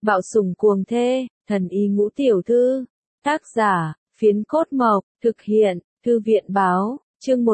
Bạo sủng cuồng thê, thần y ngũ tiểu thư. Tác giả, Phiến Cốt Mộc, thực hiện, Thư viện báo, chương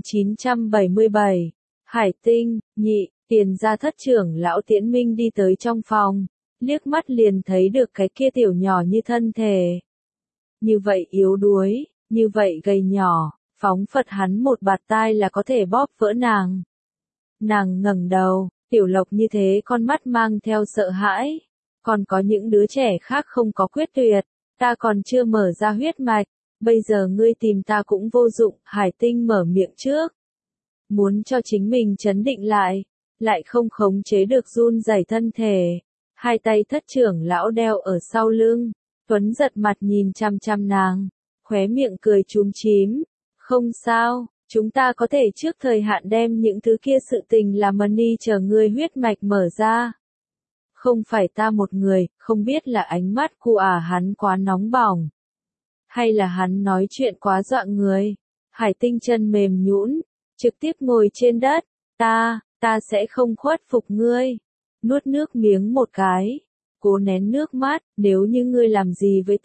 1977. Hải Tinh, nhị, Tiền gia thất trưởng lão Tiễn Minh đi tới trong phòng, liếc mắt liền thấy được cái kia tiểu nhỏ như thân thể. Như vậy yếu đuối, như vậy gầy nhỏ, phóng phật hắn một bạt tai là có thể bóp vỡ nàng. Nàng ngẩng đầu, tiểu lộc như thế con mắt mang theo sợ hãi. Còn có những đứa trẻ khác không có quyết tuyệt, ta còn chưa mở ra huyết mạch, bây giờ ngươi tìm ta cũng vô dụng. Hải Tinh mở miệng trước, muốn cho chính mình trấn định lại không khống chế được run rẩy thân thể. Hai tay thất trưởng lão đeo ở sau lưng, Tuấn giật mặt nhìn chăm chăm nàng, khóe miệng cười chúm chím. Không sao, chúng ta có thể trước thời hạn đem những thứ kia sự tình làm money chờ ngươi huyết mạch mở ra. Không phải ta một người, không biết là ánh mắt của hắn quá nóng bỏng, hay là hắn nói chuyện quá dọa người. Hải Tinh chân mềm nhũn, trực tiếp ngồi trên đất. Ta sẽ không khuất phục ngươi. Nuốt nước miếng một cái, cố nén nước mắt, nếu như ngươi làm gì với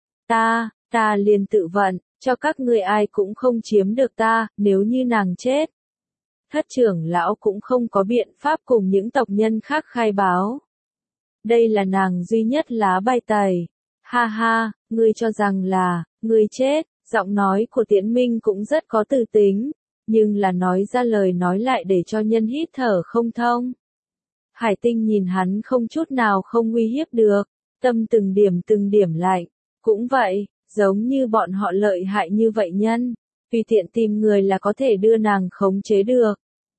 ta liền tự vận, cho các ngươi ai cũng không chiếm được ta. Nếu như nàng chết, thất trưởng lão cũng không có biện pháp cùng những tộc nhân khác khai báo. Đây là nàng duy nhất lá bài tẩy. Ha ha, ngươi cho rằng là, ngươi chết. Giọng nói của Tiễn Minh cũng rất có tư tính, nhưng là nói ra lời nói lại để cho nhân hít thở không thông. Hải Tinh nhìn hắn không chút nào không uy hiếp được, tâm từng điểm lạnh. Cũng vậy, giống như bọn họ lợi hại như vậy nhân, tùy tiện tìm người là có thể đưa nàng khống chế được.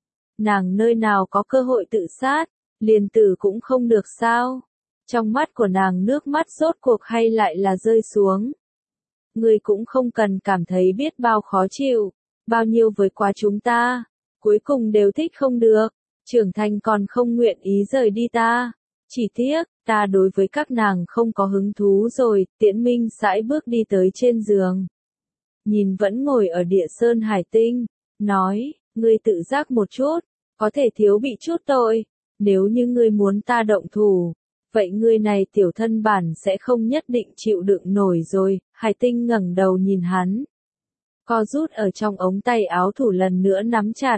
Nàng nơi nào có cơ hội tự sát, liền tử cũng không được sao? Trong mắt của nàng nước mắt rốt cuộc hay lại là rơi xuống. Ngươi cũng không cần cảm thấy biết bao khó chịu, bao nhiêu với quá chúng ta, cuối cùng đều thích không được, trưởng thành còn không nguyện ý rời đi ta. Chỉ tiếc, ta đối với các nàng không có hứng thú rồi. Tiễn Minh sải bước đi tới trên giường, nhìn vẫn ngồi ở địa sơn Hải Tinh, nói, ngươi tự giác một chút, có thể thiếu bị chút tội. Nếu như ngươi muốn ta động thủ, vậy ngươi này tiểu thân bản sẽ không nhất định chịu đựng nổi rồi. Hải Tinh ngẩng đầu nhìn hắn, co rút ở trong ống tay áo thủ lần nữa nắm chặt.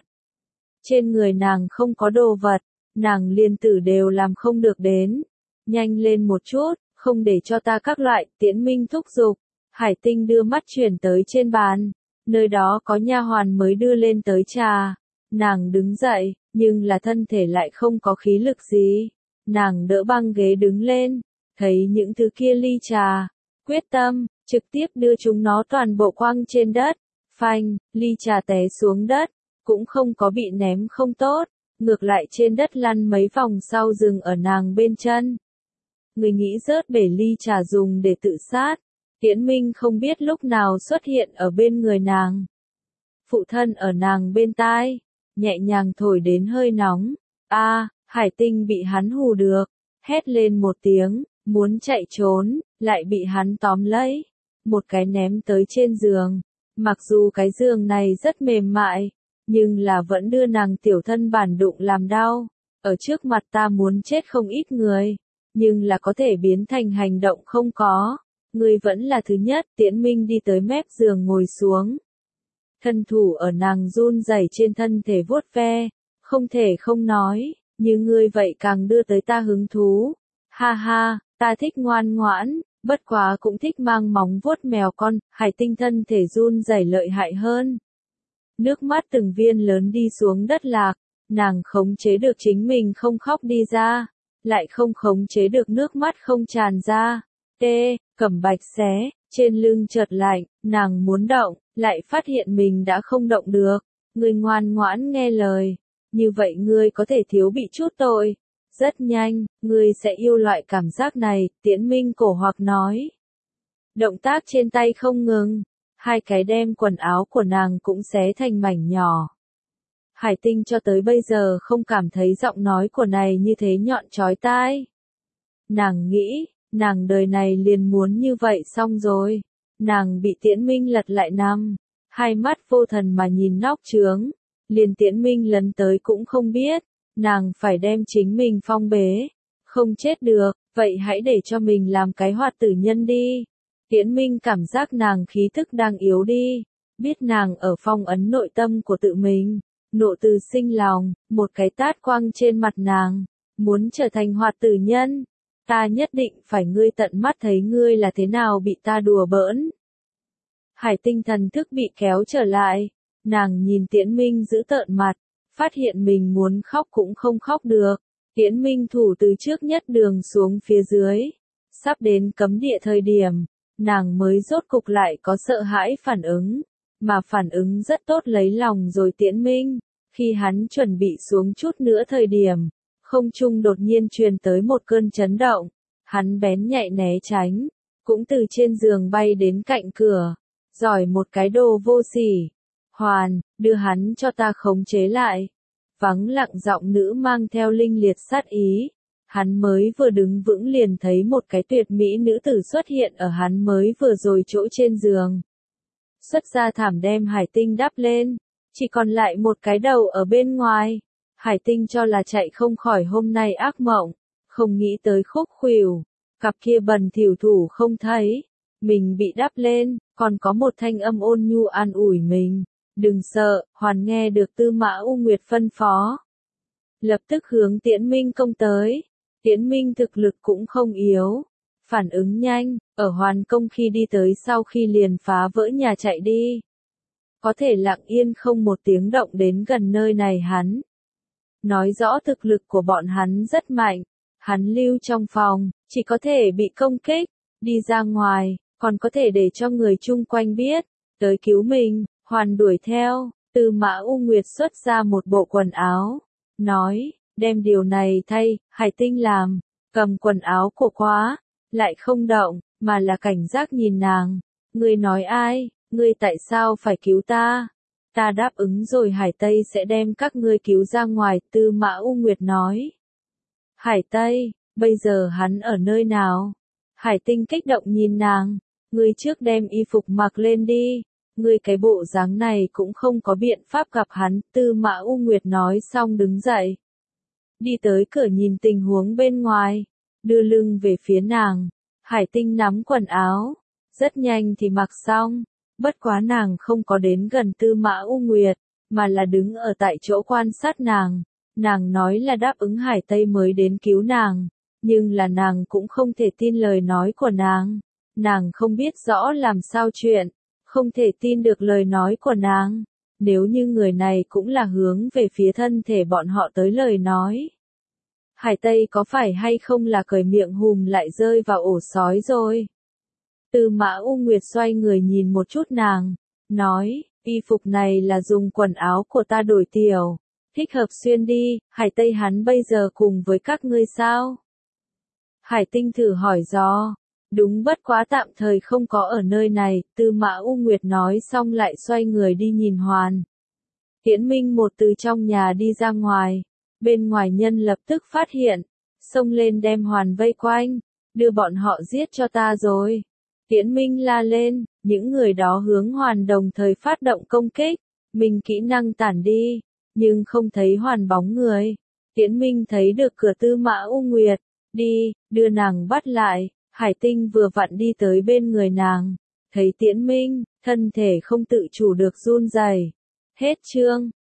Trên người nàng không có đồ vật, nàng liên tử đều làm không được đến. Nhanh lên một chút, không để cho ta các loại. Tiễn Minh thúc giục. Hải Tinh đưa mắt chuyển tới trên bàn, nơi đó có nha hoàn mới đưa lên tới trà. Nàng đứng dậy, nhưng là thân thể lại không có khí lực gì. Nàng đỡ băng ghế đứng lên, thấy những thứ kia ly trà, quyết tâm, trực tiếp đưa chúng nó toàn bộ quăng trên đất. Phanh, ly trà té xuống đất, cũng không có bị ném không tốt, ngược lại trên đất lăn mấy vòng sau dừng ở nàng bên chân. Người nghĩ rớt bể ly trà dùng để tự sát. Tiễn Minh không biết lúc nào xuất hiện ở bên người nàng. Phụ thân ở nàng bên tai, nhẹ nhàng thổi đến hơi nóng. Hải Tinh bị hắn hù được, hét lên một tiếng, muốn chạy trốn, lại bị hắn tóm lấy, một cái ném tới trên giường. Mặc dù cái giường này rất mềm mại, nhưng là vẫn đưa nàng tiểu thân bản đụng làm đau. Ở trước mặt ta muốn chết không ít người, nhưng là có thể biến thành hành động không có. Ngươi vẫn là thứ nhất. Tiễn Minh đi tới mép giường ngồi xuống, thân thủ ở nàng run rẩy trên thân thể vuốt ve, không thể không nói, như ngươi vậy càng đưa tới ta hứng thú. Ha ha, ta thích ngoan ngoãn, bất quá cũng thích mang móng vuốt mèo con. Hải Tinh thân thể run rẩy lợi hại hơn, nước mắt từng viên lớn đi xuống đất lạc. Nàng khống chế được chính mình không khóc đi ra, lại không khống chế được nước mắt không tràn ra. Cẩm bạch xé, trên lưng chợt lạnh, nàng muốn động, lại phát hiện mình đã không động được. Ngươi ngoan ngoãn nghe lời, như vậy ngươi có thể thiếu bị chút tội. Rất nhanh, ngươi sẽ yêu loại cảm giác này. Tiễn Minh cổ hoặc nói, động tác trên tay không ngừng, hai cái đem quần áo của nàng cũng xé thành mảnh nhỏ. Hải Tinh cho tới bây giờ không cảm thấy giọng nói của này như thế nhọn chói tai. Nàng nghĩ, nàng đời này liền muốn như vậy xong rồi. Nàng bị Tiễn Minh lật lại nằm, hai mắt vô thần mà nhìn nóc trướng, liền Tiễn Minh lấn tới cũng không biết. Nàng phải đem chính mình phong bế, Không chết được, vậy hãy để cho mình làm cái hoạt tử nhân đi. Tiễn Minh cảm giác nàng khí tức đang yếu đi, biết nàng ở phong ấn nội tâm của tự mình, nộ từ sinh lòng, một cái tát quăng trên mặt nàng, muốn trở thành hoạt tử nhân. Ta nhất định phải ngươi tận mắt thấy ngươi là thế nào bị ta đùa bỡn. Hải Tinh thần thức bị kéo trở lại, nàng nhìn Tiễn Minh giữ tợn mặt, phát hiện mình muốn khóc cũng không khóc được. Tiễn Minh thủ từ trước nhất đường xuống phía dưới, sắp đến cấm địa thời điểm, nàng mới rốt cục lại có sợ hãi phản ứng, mà phản ứng rất tốt lấy lòng rồi Tiễn Minh. Khi hắn chuẩn bị xuống chút nữa thời điểm, không trung đột nhiên truyền tới một cơn chấn động, hắn bén nhạy né tránh, cũng từ trên giường bay đến cạnh cửa, giỏi một cái đồ vô sỉ. Hoàn, đưa hắn cho ta khống chế lại. Vắng lặng giọng nữ mang theo linh liệt sát ý. Hắn mới vừa đứng vững liền thấy một cái tuyệt mỹ nữ tử xuất hiện ở hắn mới vừa rồi chỗ trên giường. Xuất ra thảm đem Hải Tinh đắp lên, chỉ còn lại một cái đầu ở bên ngoài. Hải Tinh cho là chạy không khỏi hôm nay ác mộng, không nghĩ tới khúc khuỷu, cặp kia bần thỉu thủ không thấy, mình bị đắp lên, còn có một thanh âm ôn nhu an ủi mình. Đừng sợ, Hoàn nghe được Tư Mã U Nguyệt phân phó. Lập tức hướng Tiễn Minh công tới. Tiễn Minh thực lực cũng không yếu. Phản ứng nhanh, ở Hoàn công khi đi tới sau khi liền phá vỡ nhà chạy đi. Có thể lặng yên không một tiếng động đến gần nơi này hắn. Nói rõ thực lực của bọn hắn rất mạnh. Hắn lưu trong phòng, chỉ có thể bị công kích. Đi ra ngoài, còn có thể để cho người chung quanh biết. Tới cứu mình. Hoàn đuổi theo, Tư Mã U Nguyệt xuất ra một bộ quần áo, nói, đem điều này thay, Hải Tinh làm, cầm quần áo của khóa, lại không động, mà là cảnh giác nhìn nàng. Ngươi nói ai, ngươi tại sao phải cứu ta? Ta đáp ứng rồi Hải Tây sẽ đem các ngươi cứu ra ngoài, Tư Mã U Nguyệt nói. Hải Tây, bây giờ hắn ở nơi nào? Hải Tinh kích động nhìn nàng, ngươi trước đem y phục mặc lên đi. Ngươi cái bộ dáng này cũng không có biện pháp gặp hắn, Tư Mã U Nguyệt nói xong đứng dậy. Đi tới cửa nhìn tình huống bên ngoài, đưa lưng về phía nàng, Hải Tinh nắm quần áo, rất nhanh thì mặc xong, bất quá nàng không có đến gần Tư Mã U Nguyệt, mà là đứng ở tại chỗ quan sát nàng. Nàng nói là đáp ứng Hải Tây mới đến cứu nàng, nhưng là nàng cũng không thể tin lời nói của nàng. Nàng không biết rõ làm sao chuyện. Không thể tin được lời nói của nàng, nếu như người này cũng là hướng về phía thân thể bọn họ tới lời nói. Hải Tây có phải hay không là cởi miệng hùm lại rơi vào ổ sói rồi? Tư Mã U Nguyệt xoay người nhìn một chút nàng, nói, y phục này là dùng quần áo của ta đổi tiểu, thích hợp xuyên đi, Hải Tây hắn bây giờ cùng với các ngươi sao? Hải Tinh thử hỏi dò. Đúng bất quá tạm thời không có ở nơi này, Tư Mã U Nguyệt nói xong lại xoay người đi nhìn Hoàn. Tiễn Minh một từ trong nhà đi ra ngoài, bên ngoài nhân lập tức phát hiện, xông lên đem Hoàn vây quanh, đưa bọn họ giết cho ta rồi. Tiễn Minh la lên, những người đó hướng Hoàn đồng thời phát động công kích, mình kỹ năng tản đi, nhưng không thấy Hoàn bóng người. Tiễn Minh thấy được cửa Tư Mã U Nguyệt, đi, đưa nàng bắt lại. Hải Tinh vừa vặn đi tới bên người nàng, thấy Tiễn Minh, thân thể không tự chủ được run rẩy. Hết chương.